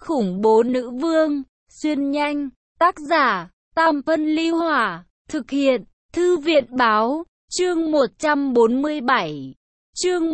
khủng bố nữ vương, xuyên nhanh, tác giả, Tam Phân Ly Hỏa, thực hiện, Thư viện báo, chương 147, chương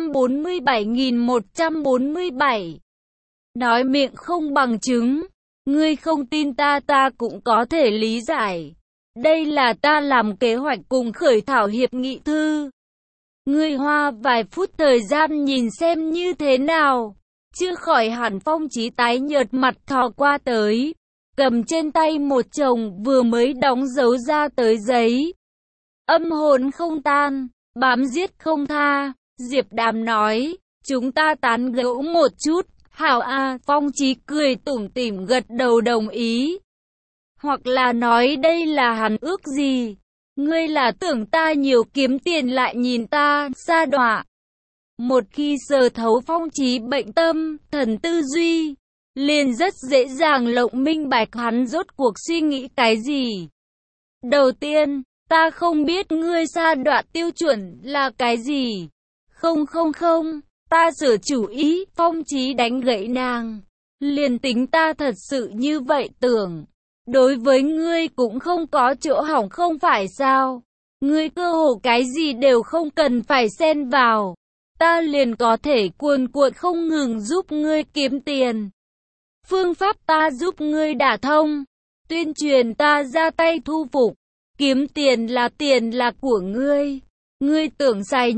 147.147. Nói miệng không bằng chứng, ngươi không tin ta cũng có thể lý giải. Đây là ta làm kế hoạch cùng khởi thảo hiệp nghị thư. Ngươi hoa vài phút thời gian nhìn xem như thế nào. Chưa khỏi hẳn Phong Chí tái nhợt mặt thò qua tới, cầm trên tay một chồng vừa mới đóng dấu ra tới giấy. Âm hồn không tan, bám giết không tha. Diệp Đàm nói, chúng ta tán gẫu một chút. Hảo a, Phong Chí cười tủm tỉm gật đầu đồng ý. Hoặc là nói đây là hắn ước gì? Ngươi là tưởng ta nhiều kiếm tiền lại nhìn ta sa đọa. Một khi sờ thấu Phong Chí bệnh tâm, thần tư duy, liền rất dễ dàng lộng minh bạch hắn rốt cuộc suy nghĩ cái gì. Đầu tiên, ta không biết ngươi sa đọa tiêu chuẩn là cái gì. Không, ta sửa chủ ý, Phong Chí đánh gãy nàng. Liền tính ta thật sự như vậy tưởng, đối với ngươi cũng không có chỗ hỏng không phải sao? Ngươi cơ hồ cái gì đều không cần phải xen vào. Ta liền có thể cuồn cuộn không ngừng giúp ngươi kiếm tiền. Phương pháp ta giúp ngươi đả thông. Tuyên truyền ta ra tay thu phục. Kiếm tiền là của ngươi. Ngươi tưởng xài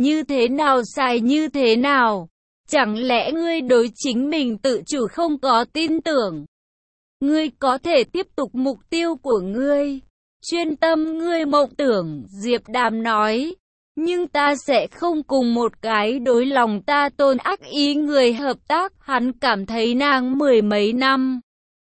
như thế nào? Chẳng lẽ ngươi đối chính mình tự chủ không có tin tưởng? Ngươi có thể tiếp tục mục tiêu của ngươi. Chuyên tâm ngươi mộng tưởng, Diệp Đàm nói. Nhưng ta sẽ không cùng một cái đối lòng ta tôn ác ý người hợp tác. Hắn cảm thấy nàng mười mấy năm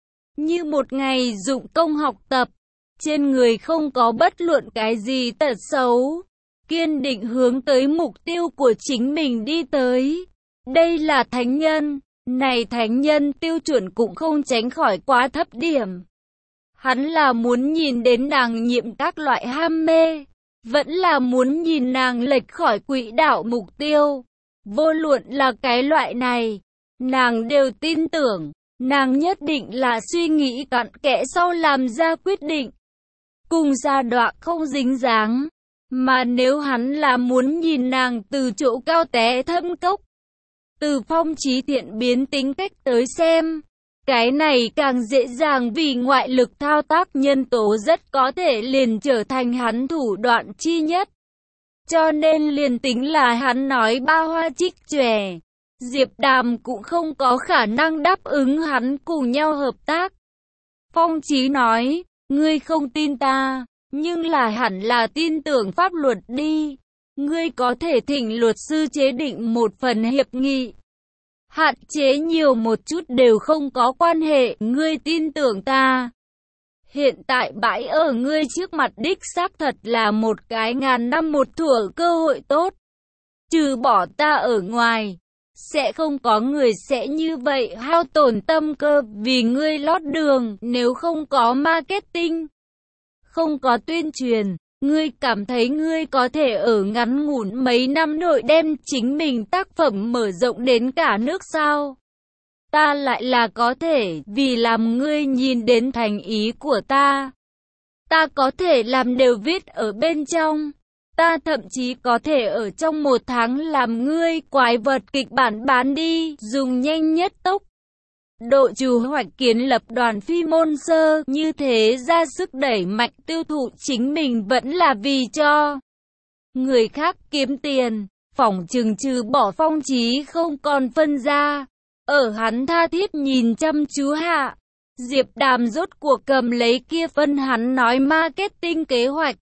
như một ngày dụng công học tập, trên người không có bất luận cái gì tật xấu, kiên định hướng tới mục tiêu của chính mình đi tới. Đây là thánh nhân, này thánh nhân tiêu chuẩn cũng không tránh khỏi quá thấp điểm. Hắn là muốn nhìn đến nàng nhiễm các loại ham mê, vẫn là muốn nhìn nàng lệch khỏi quỹ đạo mục tiêu. Vô luận là cái loại này, nàng đều tin tưởng, nàng nhất định là suy nghĩ cặn kẽ sau làm ra quyết định. Cùng sa đọa không dính dáng, mà nếu hắn là muốn nhìn nàng từ chỗ cao té thâm cốc, từ Phong Chí thiện biến tính cách tới xem, cái này càng dễ dàng vì ngoại lực thao tác nhân tố rất có thể liền trở thành hắn thủ đoạn chi nhất. Cho nên liền tính là hắn nói ba hoa trích chòe, Diệp Đàm cũng không có khả năng đáp ứng hắn cùng nhau hợp tác. Phong Chí nói, ngươi không tin ta, nhưng là hẳn là tin tưởng pháp luật đi. Ngươi có thể thỉnh luật sư chế định một phần hiệp nghị. Hạn chế nhiều một chút đều không có quan hệ, ngươi tin tưởng ta. Hiện tại bãi ở ngươi trước mặt đích xác thật là một cái ngàn năm một thủa cơ hội tốt. Trừ bỏ ta ở ngoài, sẽ không có người sẽ như vậy hao tổn tâm cơ vì ngươi lót đường. Nếu không có marketing, không có tuyên truyền, ngươi cảm thấy ngươi có thể ở ngắn ngủn mấy năm nội đem chính mình tác phẩm mở rộng đến cả nước sao? Ta lại là có thể, vì làm ngươi nhìn đến thành ý của ta. Ta có thể làm đều viết ở bên trong. Ta thậm chí có thể ở trong 1 tháng làm ngươi quái vật kịch bản bán đi, dùng nhanh nhất tốc độ chủ hoạch kiến lập đoàn phi môn sơ, như thế ra sức đẩy mạnh tiêu thụ chính mình vẫn là vì cho người khác kiếm tiền. Phỏng chừng trừ bỏ Phong Chí không còn phân ra. Ở hắn tha thiết nhìn chăm chú hạ, Diệp Đàm rốt cuộc cầm lấy kia phân hắn nói marketing kế hoạch.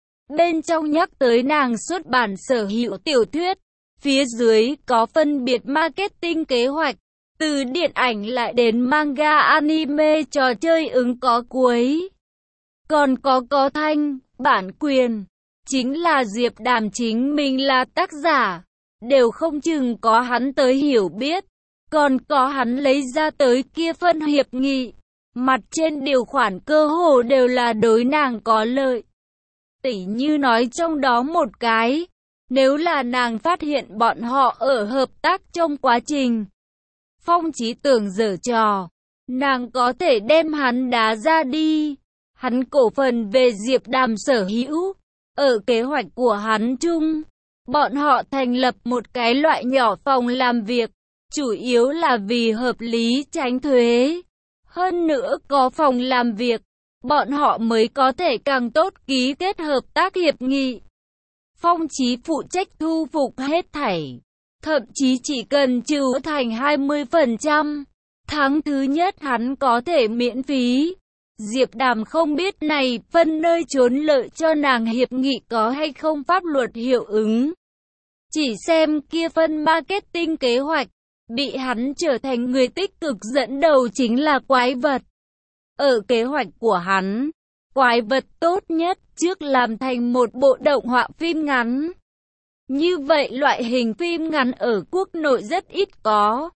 Bên trong nhắc tới nàng xuất bản sở hữu tiểu thuyết, phía dưới có phân biệt marketing kế hoạch. Từ điện ảnh lại đến manga anime trò chơi ứng có cuối. Còn có thanh, bản quyền. Chính là Diệp Đàm chính mình là tác giả. Đều không chừng có hắn tới hiểu biết. Còn có hắn lấy ra tới kia phân hiệp nghị. Mặt trên điều khoản cơ hồ đều là đối nàng có lợi. Tỉ như nói trong đó một cái. Nếu là nàng phát hiện bọn họ ở hợp tác trong quá trình Phong Chí tưởng giở trò, nàng có thể đem hắn đá ra đi. Hắn cổ phần về Diệp Đàm sở hữu. Ở kế hoạch của hắn chung, bọn họ thành lập một cái loại nhỏ phòng làm việc, chủ yếu là vì hợp lý tránh thuế. Hơn nữa có phòng làm việc, bọn họ mới có thể càng tốt ký kết hợp tác hiệp nghị. Phong Chí phụ trách thu phục hết thảy, thậm chí chỉ cần trừ thành 20%. Tháng thứ nhất hắn có thể miễn phí. Diệp Đàm không biết này phân nơi trốn lợi cho nàng hiệp nghị có hay không pháp luật hiệu ứng. Chỉ xem kia phân marketing kế hoạch, bị hắn trở thành người tích cực dẫn đầu chính là quái vật. Ở kế hoạch của hắn, quái vật tốt nhất trước làm thành một bộ động họa phim ngắn. Như vậy loại hình phim ngắn ở quốc nội rất ít có.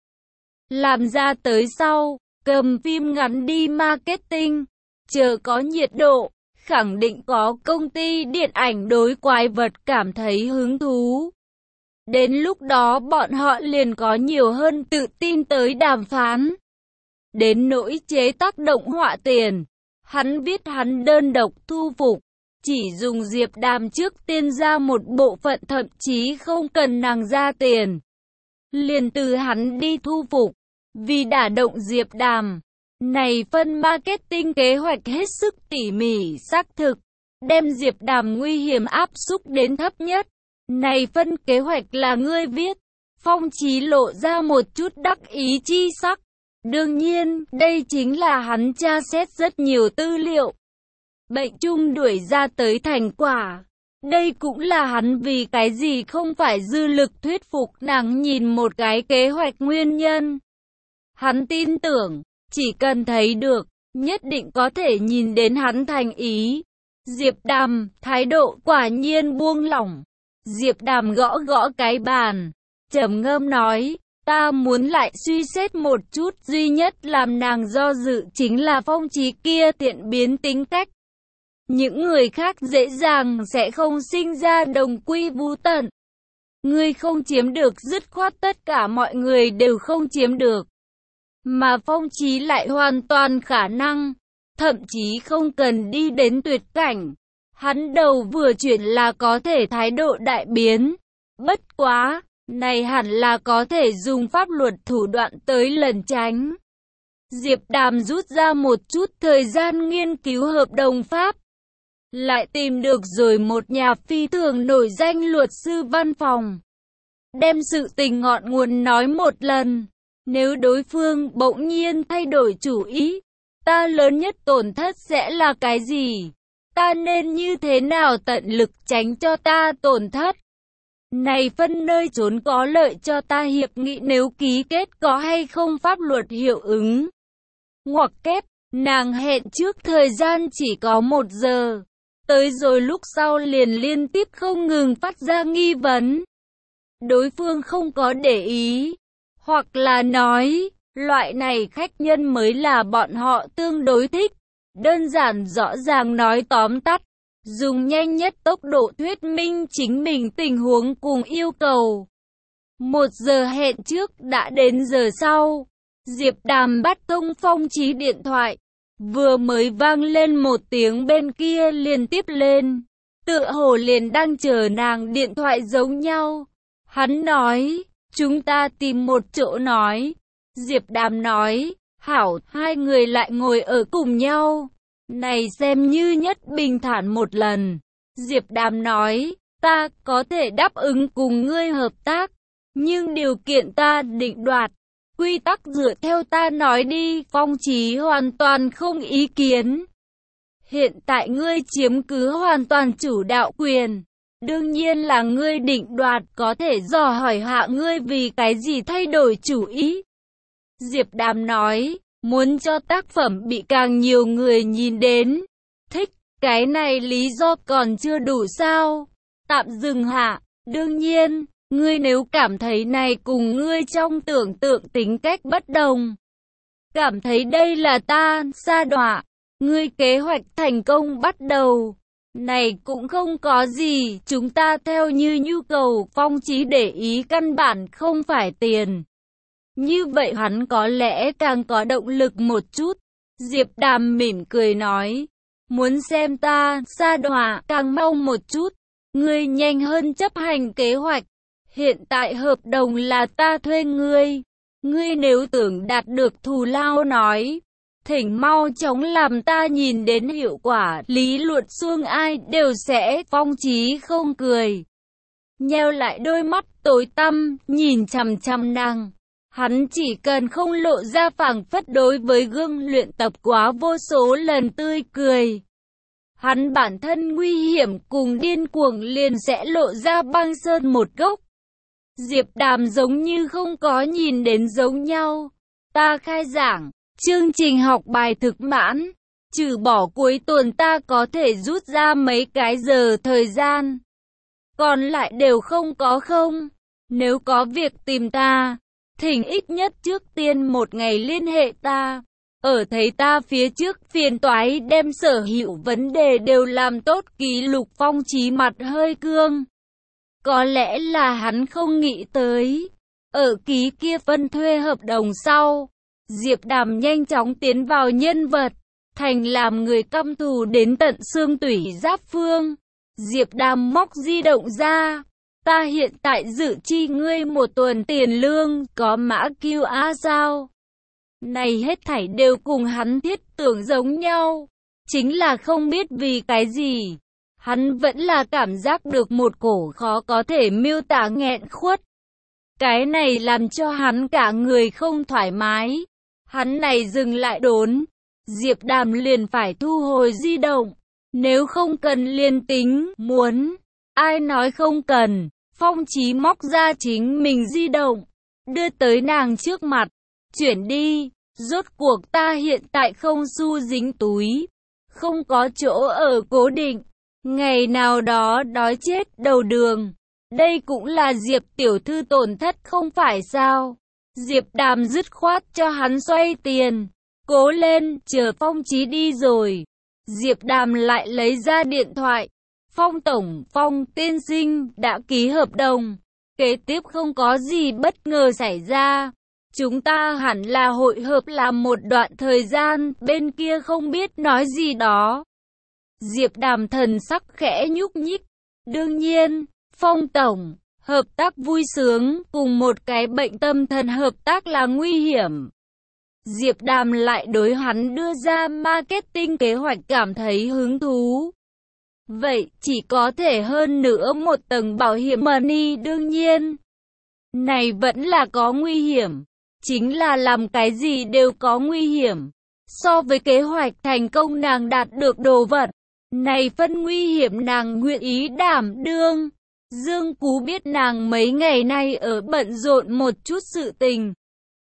Làm ra tới sau, cầm phim ngắn đi marketing, chờ có nhiệt độ, khẳng định có công ty điện ảnh đối quái vật cảm thấy hứng thú. Đến lúc đó bọn họ liền có nhiều hơn tự tin tới đàm phán. Đến nỗi chế tác động họa tiền, hắn biết hắn đơn độc thu phục, chỉ dùng Diệp Đàm trước tiên ra một bộ phận, thậm chí không cần nàng ra tiền. Liền từ hắn đi thu phục, vì đả động Diệp Đàm. Này phân marketing kế hoạch hết sức tỉ mỉ xác thực, đem Diệp Đàm nguy hiểm áp xúc đến thấp nhất. Này phân kế hoạch là ngươi viết. Phong Chí lộ ra một chút đắc ý chi sắc. Đương nhiên, đây chính là hắn tra xét rất nhiều tư liệu, bệnh chung đuổi ra tới thành quả. Đây cũng là hắn vì cái gì không phải dư lực thuyết phục nàng nhìn một cái kế hoạch nguyên nhân. Hắn tin tưởng, chỉ cần thấy được, nhất định có thể nhìn đến hắn thành ý. Diệp Đàm, thái độ quả nhiên buông lỏng. Diệp Đàm gõ gõ cái bàn, trầm ngâm nói, ta muốn lại suy xét một chút, duy nhất làm nàng do dự chính là Phong Chí kia tiện biến tính cách. Những người khác dễ dàng sẽ không sinh ra đồng quy vu tận. Ngươi không chiếm được dứt khoát tất cả mọi người đều không chiếm được. Mà Phong Chí lại hoàn toàn khả năng, thậm chí không cần đi đến tuyệt cảnh. Hắn đầu vừa chuyển là có thể thái độ đại biến. Bất quá, này hẳn là có thể dùng pháp luật thủ đoạn tới lẩn tránh. Diệp Đàm rút ra một chút thời gian nghiên cứu hợp đồng pháp. Lại tìm được rồi một nhà phi thường nổi danh luật sư văn phòng. Đem sự tình ngọn nguồn nói một lần. Nếu đối phương bỗng nhiên thay đổi chủ ý, ta lớn nhất tổn thất sẽ là cái gì? Ta nên như thế nào tận lực tránh cho ta tổn thất? Này phân nơi trốn có lợi cho ta hiệp nghị nếu ký kết có hay không pháp luật hiệu ứng? Ngoặc kép, nàng hẹn trước thời gian chỉ có 1 giờ. Tới rồi lúc sau liền liên tiếp không ngừng phát ra nghi vấn. Đối phương không có để ý, hoặc là nói, loại này khách nhân mới là bọn họ tương đối thích. Đơn giản rõ ràng nói tóm tắt, dùng nhanh nhất tốc độ thuyết minh chính mình tình huống cùng yêu cầu. 1 giờ hẹn trước đã đến giờ sau. Diệp Đàm bắt thông Phong Chí điện thoại. Vừa mới vang lên một tiếng bên kia liền tiếp lên. Tựa hồ liền đang chờ nàng điện thoại giống nhau. Hắn nói, chúng ta tìm một chỗ nói. Diệp Đàm nói, hảo, hai người lại ngồi ở cùng nhau. Này xem như nhất bình thản một lần. Diệp Đàm nói, ta có thể đáp ứng cùng ngươi hợp tác, nhưng điều kiện ta định đoạt. Quy tắc dựa theo ta nói đi. Phong Chí hoàn toàn không ý kiến. Hiện tại ngươi chiếm cứ hoàn toàn chủ đạo quyền. Đương nhiên là ngươi định đoạt, có thể dò hỏi hạ ngươi vì cái gì thay đổi chủ ý. Diệp Đàm nói, muốn cho tác phẩm bị càng nhiều người nhìn đến, thích, cái này lý do còn chưa đủ sao? Tạm dừng hạ, đương nhiên, ngươi nếu cảm thấy này cùng ngươi trong tưởng tượng tính cách bất đồng, cảm thấy đây là ta sa đọa, ngươi kế hoạch thành công bắt đầu. Này cũng không có gì, chúng ta theo như nhu cầu. Phong Chí để ý căn bản không phải tiền. Như vậy hắn có lẽ càng có động lực một chút. Diệp Đàm mỉm cười nói, muốn xem ta sa đọa càng mau một chút, ngươi nhanh hơn chấp hành kế hoạch. Hiện tại hợp đồng là ta thuê ngươi. Ngươi nếu tưởng đạt được thù lao nói, thỉnh mau chóng làm ta nhìn đến hiệu quả. Lý Luận Xuông ai đều sẽ. Phong Chí không cười, nheo lại đôi mắt tối tăm, nhìn chằm chằm nàng. Hắn chỉ cần không lộ ra phảng phất đối với gương luyện tập quá vô số lần tươi cười. Hắn bản thân nguy hiểm cùng điên cuồng liền sẽ lộ ra băng sơn một gốc. Diệp Đàm giống như không có nhìn đến giống nhau. Ta khai giảng, chương trình học bài thực mãn. Trừ bỏ cuối tuần ta có thể rút ra mấy cái giờ thời gian. Còn lại đều không có không. Nếu có việc tìm ta, thỉnh ít nhất trước tiên một ngày liên hệ ta. Ở thấy ta phía trước phiền toái đem sở hữu vấn đề đều làm tốt. Ký Lục Phong Chí mặt hơi cương. Có lẽ là hắn không nghĩ tới. Ở ký kia phân thuê hợp đồng sau, Diệp Đàm nhanh chóng tiến vào nhân vật, thành làm người căm thù đến tận xương tủy giáp phương. Diệp Đàm móc di động ra. Ta hiện tại dự chi ngươi một tuần tiền lương, có mã QR sao? Này hết thảy đều cùng hắn thiết tưởng giống nhau. Chính là không biết vì cái gì, hắn vẫn là cảm giác được một cổ khó có thể miêu tả nghẹn khuất. Cái này làm cho hắn cả người không thoải mái. Hắn này dừng lại đốn, Diệp Đàm liền phải thu hồi di động. Nếu không cần liền tính, muốn, ai nói không cần. Phong Chí móc ra chính mình di động, đưa tới nàng trước mặt. Chuyển đi, rốt cuộc ta hiện tại không xu dính túi, không có chỗ ở cố định. Ngày nào đó đói chết đầu đường. Đây cũng là Diệp tiểu thư tổn thất không phải sao? Diệp Đàm dứt khoát cho hắn xoay tiền. Cố lên, chờ Phong Chí đi rồi. Diệp Đàm lại lấy ra điện thoại. Phong tổng, Phong tiên sinh đã ký hợp đồng. Kế tiếp không có gì bất ngờ xảy ra. Chúng ta hẳn là hội hợp làm một đoạn thời gian. Bên kia không biết nói gì đó. Diệp Đàm thần sắc khẽ nhúc nhích. Đương nhiên, Phong tổng, hợp tác vui sướng, cùng một cái bệnh tâm thần hợp tác là nguy hiểm. Diệp Đàm lại đối hắn đưa ra marketing kế hoạch cảm thấy hứng thú. Vậy chỉ có thể hơn nữa một tầng bảo hiểm money đương nhiên. Này vẫn là có nguy hiểm. Chính là làm cái gì đều có nguy hiểm. So với kế hoạch thành công nàng đạt được đồ vật, này phân nguy hiểm nàng nguyện ý đảm đương. Dương Cú biết nàng mấy ngày nay ở bận rộn một chút sự tình.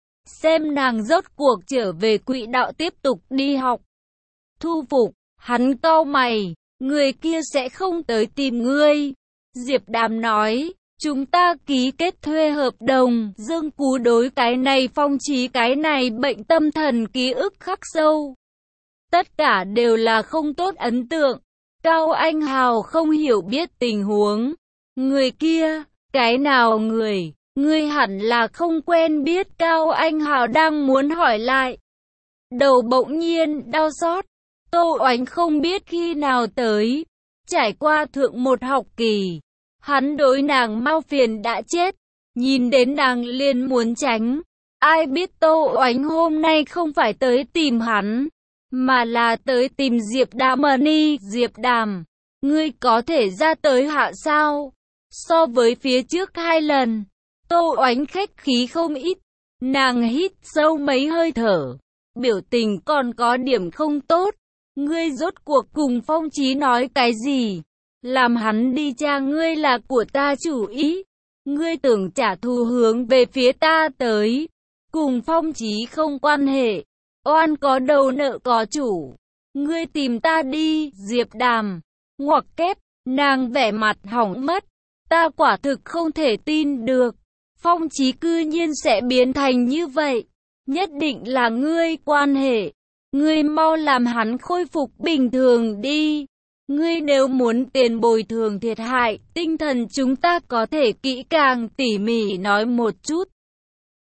Xem nàng rốt cuộc trở về quỹ đạo tiếp tục đi học. Thu Phục, hắn cau mày, người kia sẽ không tới tìm ngươi. Diệp Đàm nói, chúng ta ký kết thuê hợp đồng. Dương Cú đối cái này Phong Chí cái này bệnh tâm thần ký ức khắc sâu. Tất cả đều là không tốt ấn tượng. Cao Anh Hào không hiểu biết tình huống. Người kia, cái nào người? Ngươi hẳn là không quen biết. Cao Anh Hào đang muốn hỏi lại. Đầu bỗng nhiên đau xót. Tô Oánh không biết khi nào tới. Trải qua thượng một học kỳ, hắn đối nàng mau phiền đã chết. Nhìn đến nàng liền muốn tránh. Ai biết Tô Oánh hôm nay không phải tới tìm hắn, mà là tới tìm Diệp Đàm. Diệp Đàm, ngươi có thể ra tới hạ sao? So với phía trước 2 lần, Tô Oánh khách khí không ít. Nàng hít sâu mấy hơi thở, biểu tình còn có điểm không tốt. Ngươi rốt cuộc cùng Phong Chí nói cái gì? Làm hắn đi cha ngươi là của ta chủ ý. Ngươi tưởng trả thù hướng về phía ta tới. Cùng Phong Chí không quan hệ. Oan có đầu nợ có chủ. Ngươi tìm ta đi. Diệp Đàm ngoặc kép, nàng vẻ mặt hỏng mất. Ta quả thực không thể tin được. Phong Chí cư nhiên sẽ biến thành như vậy. Nhất định là ngươi quan hệ. Ngươi mau làm hắn khôi phục bình thường đi. Ngươi nếu muốn tiền bồi thường thiệt hại tinh thần chúng ta có thể kỹ càng tỉ mỉ nói một chút.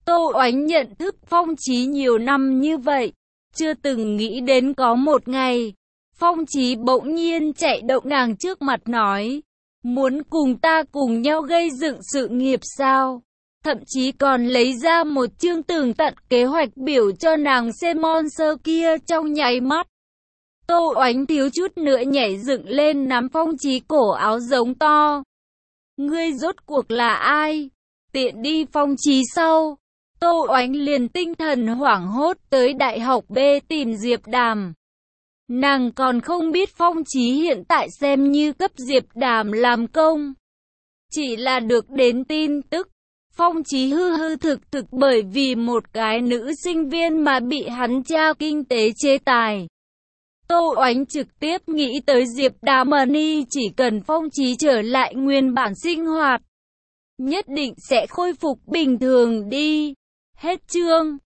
Tô Oánh nhận thức Phong Chí nhiều năm như vậy, chưa từng nghĩ đến có một ngày, Phong Chí bỗng nhiên chạy động nàng trước mặt nói, muốn cùng ta cùng nhau gây dựng sự nghiệp sao? Thậm chí còn lấy ra một chương tường tận kế hoạch biểu cho nàng xem monster kia trong nháy mắt. Tô Oánh thiếu chút nữa nhảy dựng lên nắm Phong Chí cổ áo giống to. Ngươi rốt cuộc là ai? Tiện đi. Phong Chí sau. Tô Oánh liền tinh thần hoảng hốt tới Đại học B tìm Diệp Đàm. Nàng còn không biết Phong Chí hiện tại xem như cấp Diệp Đàm làm công. Chỉ là được đến tin tức, Phong Chí hư thực bởi vì một cái nữ sinh viên mà bị hắn tra kinh tế chế tài. Tô Oánh trực tiếp nghĩ tới Diệp Đàm Money, chỉ cần Phong Chí trở lại nguyên bản sinh hoạt, nhất định sẽ khôi phục bình thường đi. Hết chương.